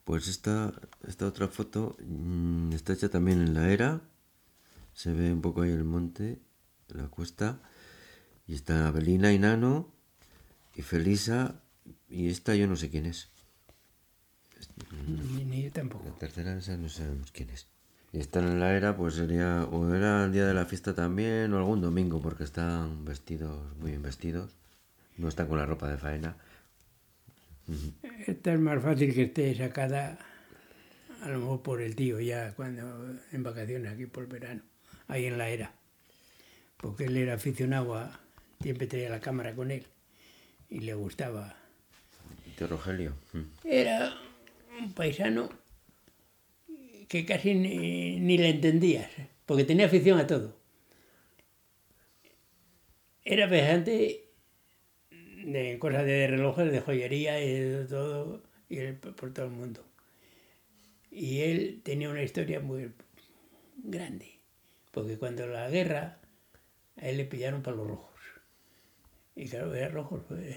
Pues esta otra foto está hecha también en la era. Se ve un poco ahí el monte, la cuesta. Y está Abelina y Nano y Felisa. Y esta yo no sé quién es. Ni yo tampoco. La tercera esa no sabemos quién es. Y están en la era, pues sería, o era el día de la fiesta también, o algún domingo, porque están vestidos, muy bien vestidos. No están con la ropa de faena. Esta es más fácil que esté sacada, a lo mejor por el tío ya, cuando en vacaciones aquí por el verano, ahí en la era. Porque él era aficionado a, siempre tenía la cámara con él y le gustaba. Tío Rogelio. Era un paisano que casi ni le entendías, porque tenía afición a todo. Era viajante de cosas de relojes, de joyería y de todo, y él por todo el mundo. Y él tenía una historia muy grande, porque cuando la guerra, a él le pillaron para los rojos. Y claro, era rojos, pues,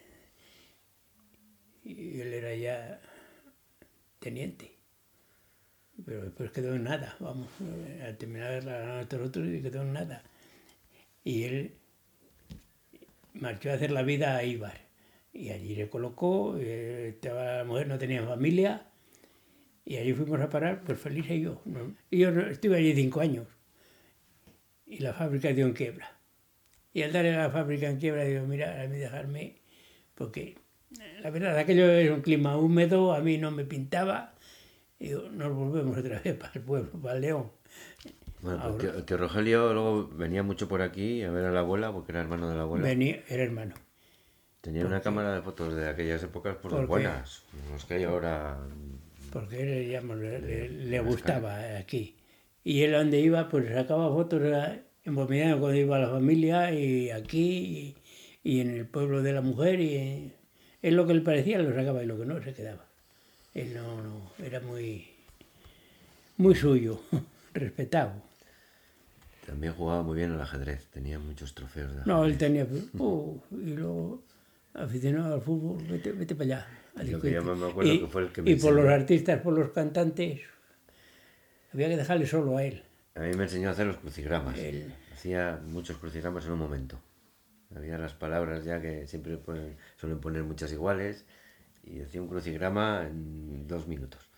y él era ya teniente. Pero después quedó en nada, vamos, al terminar la guerra de otros y quedó en nada. Y él marchó a hacer la vida a Ibar. Y allí le colocó, la mujer no tenía familia, y allí fuimos a parar, pues Feliz y yo. ¿No? Y yo estuve allí 5 años, y la fábrica dio en quiebra. Y al darle a la fábrica en quiebra, digo, mira, a mí dejarme, porque la verdad, aquello es un clima húmedo, a mí no me pintaba, y digo, nos volvemos otra vez para el pueblo, para el León. Bueno, pues el tío Rogelio luego venía mucho por aquí a ver a la abuela, porque era hermano de la abuela. Venía, era hermano. Tenía una cámara de fotos de aquellas épocas, pues buenas, los que hay ahora. Porque él, digamos, le gustaba aquí. Y él donde iba, pues sacaba fotos en Bombillán cuando iba a la familia, y aquí, y en el pueblo de la mujer, y él lo que le parecía lo sacaba y lo que no se quedaba. Él no era muy suyo, respetado. También jugaba muy bien al ajedrez, tenía muchos trofeos de ajedrez. No, él tenía... y luego, aficionado al fútbol, vete para allá. Lo que yo me acuerdo que fue el que me Y por enseñó. los artistas, por los cantantes, había que dejarle solo a él. A mí me enseñó a hacer los crucigramas. Hacía muchos crucigramas en un momento. Había las palabras ya que siempre suelen poner muchas iguales, y hacía un crucigrama en 2 minutos.